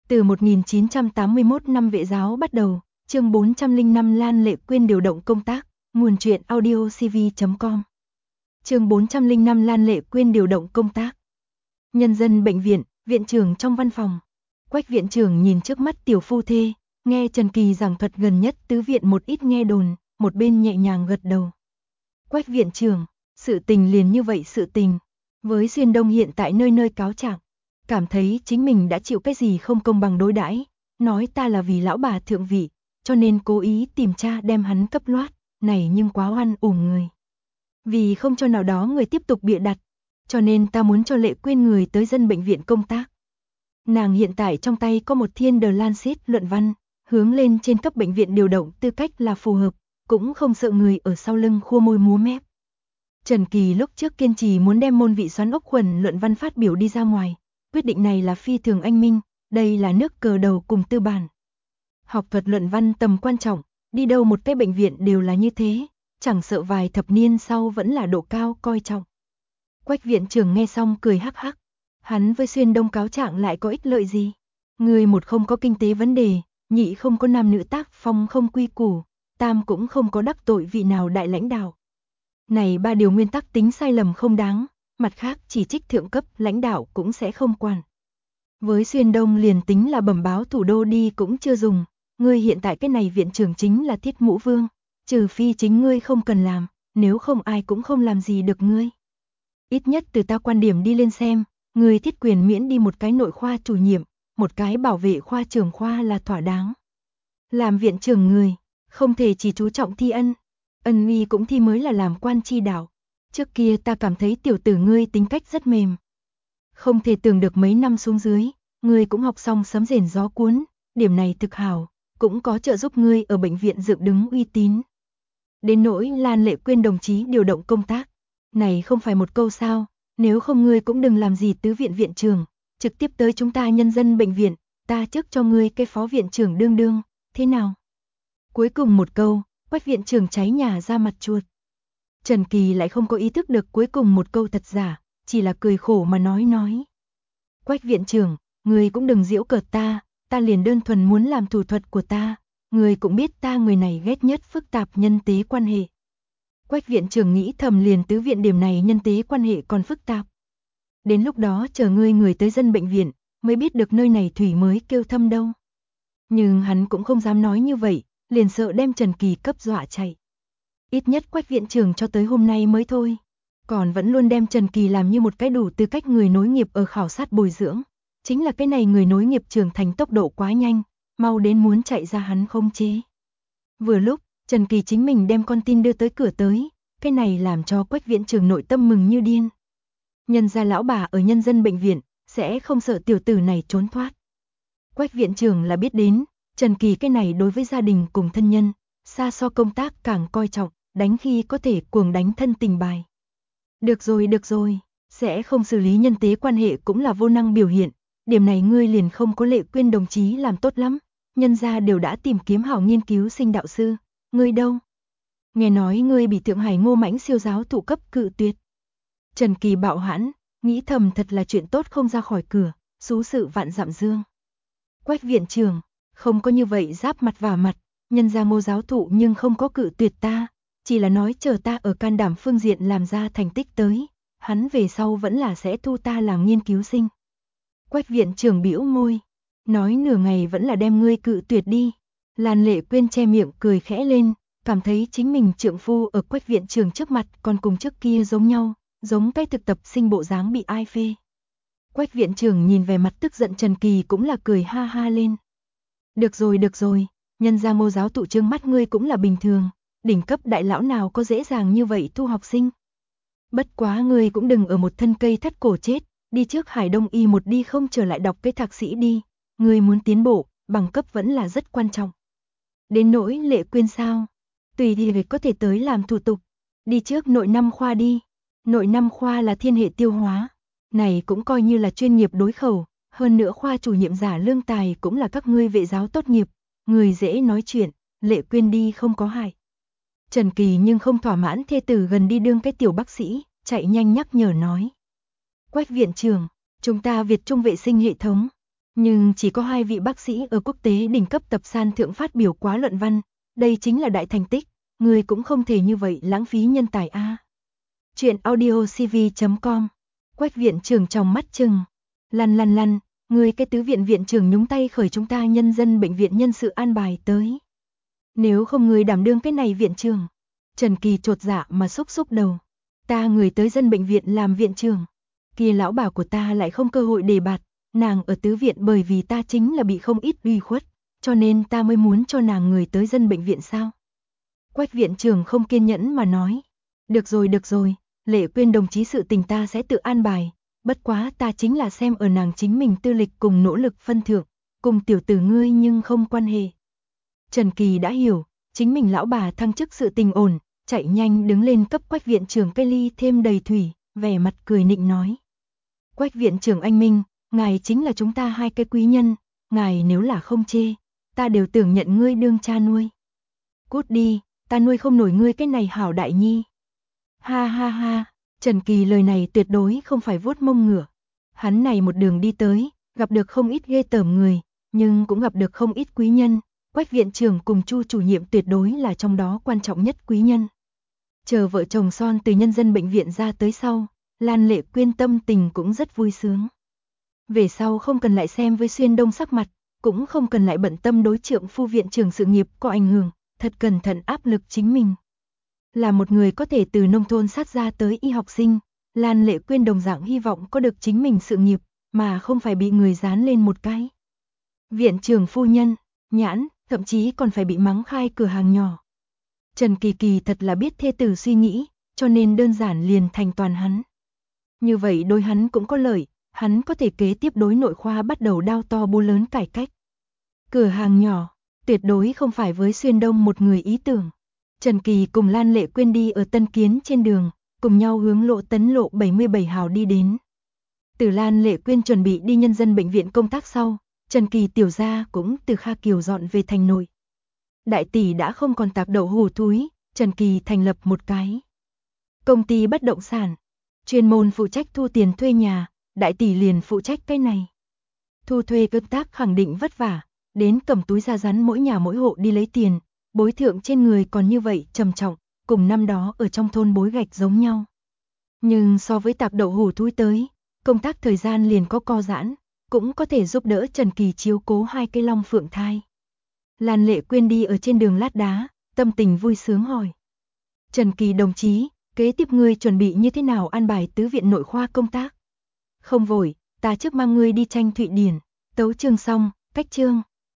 Từ 1981 năm vệ giáo bắt đầu, chương 405 Lan Lệ Quyên điều động công tác, nguồn truyện audiocv.com. Chương 405 Lan Lệ Quyên điều động công tác. Nhân dân bệnh viện, viện trưởng trong văn phòng. Quách viện trưởng nhìn trước mắt tiểu phu thê, nghe Trần Kỳ giảng thuật gần nhất tứ viện một ít nghe đồn, một bên nhẹ nhàng gật đầu. Quách viện trưởng, sự tình liền như vậy sự tình. Với Xuyên Đông hiện tại nơi nơi cáo trạng, cảm thấy chính mình đã chịu cái gì không công bằng đối đãi, nói ta là vì lão bà thượng vị, cho nên cố ý tìm cha đem hắn cấp loát, này nhưng quá oan uổng người. Vì không cho nào đó người tiếp tục bịa đặt, cho nên ta muốn cho Lệ Quyên người tới dân bệnh viện công tác. Nàng hiện tại trong tay có một thiên The Lancet luận văn, hướng lên trên cấp bệnh viện điều động tư cách là phù hợp, cũng không sợ người ở sau lưng khua môi múa mép. Trần Kỳ lúc trước kiên trì muốn đem môn vị xoắn ốc khuẩn luận văn phát biểu đi ra ngoài, quyết định này là phi thường anh minh, đây là nước cờ đầu cùng tư bản. Học thuật luận văn tầm quan trọng, đi đâu một cái bệnh viện đều là như thế, chẳng sợ vài thập niên sau vẫn là độ cao coi trọng. Quách viện trưởng nghe xong cười hắc hắc, hắn với Xuyên Đông cáo trạng lại có ích lợi gì? Người một không có kinh tế vấn đề, nhị không có nam nữ tác phong không quy củ, tam cũng không có đắc tội vị nào đại lãnh đạo. Này ba điều nguyên tắc tính sai lầm không đáng, mặt khác chỉ trích thượng cấp lãnh đạo cũng sẽ không quản. Với Xuyên Đông liền tính là bẩm báo thủ đô đi cũng chưa dùng, ngươi hiện tại cái này viện trưởng chính là Thiết Mũ Vương, trừ phi chính ngươi không cần làm, nếu không ai cũng không làm gì được ngươi. Ít nhất từ ta quan điểm đi lên xem, ngươi thiết quyền miễn đi một cái nội khoa chủ nhiệm, một cái bảo vệ khoa trưởng khoa là thỏa đáng. Làm viện trưởng người, không thể chỉ chú trọng thi ân, ân uy cũng thi mới là làm quan chi đạo. Trước kia ta cảm thấy tiểu tử ngươi tính cách rất mềm. Không thể tưởng được mấy năm xuống dưới, ngươi cũng học xong sấm rền gió cuốn, điểm này thực hảo, cũng có trợ giúp ngươi ở bệnh viện dựng đứng uy tín. Đến nỗi Lan Lệ Quyên đồng chí điều động công tác, này không phải một câu sao, nếu không ngươi cũng đừng làm gì tứ viện viện trưởng, trực tiếp tới chúng ta nhân dân bệnh viện, ta trước cho ngươi cái phó viện trưởng đương đương, thế nào? Cuối cùng một câu, Quách viện trưởng cháy nhà ra mặt chuột. Trần Kỳ lại không có ý thức được cuối cùng một câu thật giả, chỉ là cười khổ mà nói. Quách viện trưởng, người cũng đừng giễu cợt ta liền đơn thuần muốn làm thủ thuật của ta, người cũng biết ta người này ghét nhất phức tạp nhân tế quan hệ. Quách viện trưởng nghĩ thầm liền tứ viện điểm này nhân tế quan hệ còn phức tạp. Đến lúc đó chờ ngươi người tới dân bệnh viện, mới biết được nơi này thủy mới kêu thâm đâu. Nhưng hắn cũng không dám nói như vậy, liền sợ đem Trần Kỳ cấp dọa chạy. Ít nhất Quách viện trưởng cho tới hôm nay mới thôi, còn vẫn luôn đem Trần Kỳ làm như một cái đủ tư cách người nối nghiệp ở khảo sát bồi dưỡng. Chính là cái này người nối nghiệp trưởng thành tốc độ quá nhanh, mau đến muốn chạy ra hắn không chế. Vừa lúc, Trần Kỳ chính mình đem con tin đưa tới cửa tới, cái này làm cho Quách viện trưởng nội tâm mừng như điên. Nhân gia lão bà ở nhân dân bệnh viện, sẽ không sợ tiểu tử này trốn thoát. Quách viện trưởng là biết đến, Trần Kỳ cái này đối với gia đình cùng thân nhân, xa so công tác càng coi trọng, đánh khi có thể cuồng đánh thân tình bài. Được rồi, sẽ không xử lý nhân tế quan hệ cũng là vô năng biểu hiện, điểm này ngươi liền không có Lệ Quyên đồng chí làm tốt lắm, nhân gia đều đã tìm kiếm hảo nghiên cứu sinh đạo sư, ngươi đâu? Nghe nói ngươi bị Thượng Hải Ngô Mãnh siêu giáo thụ cấp cự tuyệt. Trần Kỳ bạo hãn, nghĩ thầm thật là chuyện tốt không ra khỏi cửa, xú sự vạn dặm dương. Quách viện trưởng, không có như vậy giáp mặt vào mặt, nhân gia Ngô giáo thụ nhưng không có cự tuyệt ta, chỉ là nói chờ ta ở can đảm phương diện làm ra thành tích tới, hắn về sau vẫn là sẽ thu ta làm nghiên cứu sinh. Quách viện trưởng bĩu môi, nói nửa ngày vẫn là đem ngươi cự tuyệt đi. Lan Lệ Quyên che miệng cười khẽ lên, cảm thấy chính mình trượng phu ở Quách viện trưởng trước mặt còn cùng trước kia giống nhau, giống cái thực tập sinh bộ dáng bị ai phê. Quách viện trưởng nhìn về mặt tức giận Trần Kỳ cũng là cười ha ha lên. Được rồi, nhân gia Ngô giáo thụ trương mắt ngươi cũng là bình thường, đỉnh cấp đại lão nào có dễ dàng như vậy thu học sinh. Bất quá ngươi cũng đừng ở một thân cây thắt cổ chết, đi trước Hải Đông y một đi không trở lại đọc cái thạc sĩ đi, ngươi muốn tiến bộ, bằng cấp vẫn là rất quan trọng. Đến nỗi Lệ Quyên sao? Tùy thì có thể tới làm thủ tục, đi trước nội 5 khoa đi. Nội 5 khoa là thiên hệ tiêu hóa, này cũng coi như là chuyên nghiệp đối khẩu, hơn nữa khoa chủ nhiệm giả lương tài cũng là các ngươi vệ giáo tốt nghiệp, người dễ nói chuyện, Lệ Quyên đi không có hại. Trần Kỳ nhưng không thỏa mãn thê tử gần đi đương cái tiểu bác sĩ, chạy nhanh nhắc nhở nói. Quách viện trưởng, chúng ta Việt Trung vệ sinh hệ thống, Nhưng chỉ có 2 vị bác sĩ ở quốc tế đỉnh cấp tập san thượng phát biểu quá luận văn, đây chính là đại thành tích, người cũng không thể như vậy lãng phí nhân tài a. Chuyện audio cv.com. Quách viện trưởng trong mắt trừng. Lăn, người cái tứ viện viện trưởng nhúng tay khởi chúng ta nhân dân bệnh viện nhân sự an bài tới. Nếu không người đảm đương cái này viện trưởng. Trần Kỳ chột dạ mà xúc đầu. Ta người tới dân bệnh viện làm viện trưởng. Kia lão bà của ta lại không cơ hội đề bạt, nàng ở tứ viện bởi vì ta chính là bị không ít uy khuất, cho nên ta mới muốn cho nàng người tới dân bệnh viện sao. Quách viện trưởng không kiên nhẫn mà nói. Được rồi, Lệ Quyên đồng chí sự tình ta sẽ tự an bài, bất quá ta chính là xem ở nàng chính mình tư lịch cùng nỗ lực phân thượng, cùng tiểu tử ngươi nhưng không quan hệ. Trần Kỳ đã hiểu, chính mình lão bà thăng chức sự tình ổn, chạy nhanh đứng lên cấp Quách viện trưởng cây ly thêm đầy thủy, vẻ mặt cười nịnh nói. Quách viện trưởng anh minh, ngài chính là chúng ta 2 cái quý nhân, ngài nếu là không chê, ta đều tưởng nhận ngươi đương cha nuôi. Cút đi, ta nuôi không nổi ngươi cái này hảo đại nhi. Ha, Trần Kỳ lời này tuyệt đối không phải vuốt mông ngựa. Hắn này một đường đi tới, gặp được không ít ghê tởm người, nhưng cũng gặp được không ít quý nhân, Quách viện trưởng cùng Chu chủ nhiệm tuyệt đối là trong đó quan trọng nhất quý nhân. Chờ vợ chồng son từ nhân dân bệnh viện ra tới sau, Lan Lệ Quyên tâm tình cũng rất vui sướng. Về sau không cần lại xem với Xuyên Đông sắc mặt, cũng không cần lại bận tâm đối trượng phu viện trưởng sự nghiệp có ảnh hưởng, thật cẩn thận áp lực chính mình. Là một người có thể từ nông thôn sát ra tới y học sinh, Lan Lệ Quyên đồng dạng hy vọng có được chính mình sự nghiệp, mà không phải bị người dán lên một cái. Viện trưởng phu nhân, nhãn, thậm chí còn phải bị mắng khai cửa hàng nhỏ. Trần Kỳ thật là biết thê tử suy nghĩ, cho nên đơn giản liền thành toàn hắn. Như vậy đối hắn cũng có lợi, hắn có thể kế tiếp đối nội khoa bắt đầu đao to búa lớn cải cách. Cửa hàng nhỏ, tuyệt đối không phải với Xuyên Đông một người ý tưởng. Trần Kỳ cùng Lan Lệ Quyên đi ở Tân Kiến trên đường, cùng nhau hướng lộ Tấn lộ 77 hào đi đến. Từ Lan Lệ Quyên chuẩn bị đi nhân dân bệnh viện công tác sau, Trần Kỳ tiểu gia cũng từ Kha Kiều dọn về thành nội. Đại tỷ đã không còn tạp đậu hủ thúi, Trần Kỳ thành lập một cái công ty bất động sản, chuyên môn phụ trách thu tiền thuê nhà, đại tỷ liền phụ trách cái này. Thu thuê công tác khẳng định vất vả, đến cầm túi ra rắn mỗi nhà mỗi hộ đi lấy tiền, bối thượng trên người còn như vậy trầm trọng, cùng năm đó ở trong thôn bối gạch giống nhau. Nhưng so với tạp đậu hủ thúi tới, công tác thời gian liền có co giãn, cũng có thể giúp đỡ Trần Kỳ chiếu cố 2 cái long phượng thai. Lan Lệ Quyên đi ở trên đường lát đá, tâm tình vui sướng hỏi. Trần Kỳ đồng chí, kế tiếp ngươi chuẩn bị như thế nào an bài tứ viện nội khoa công tác? Không vội, ta trước mang ngươi đi tranh Thụy Điển, tấu chương xong, cách chương.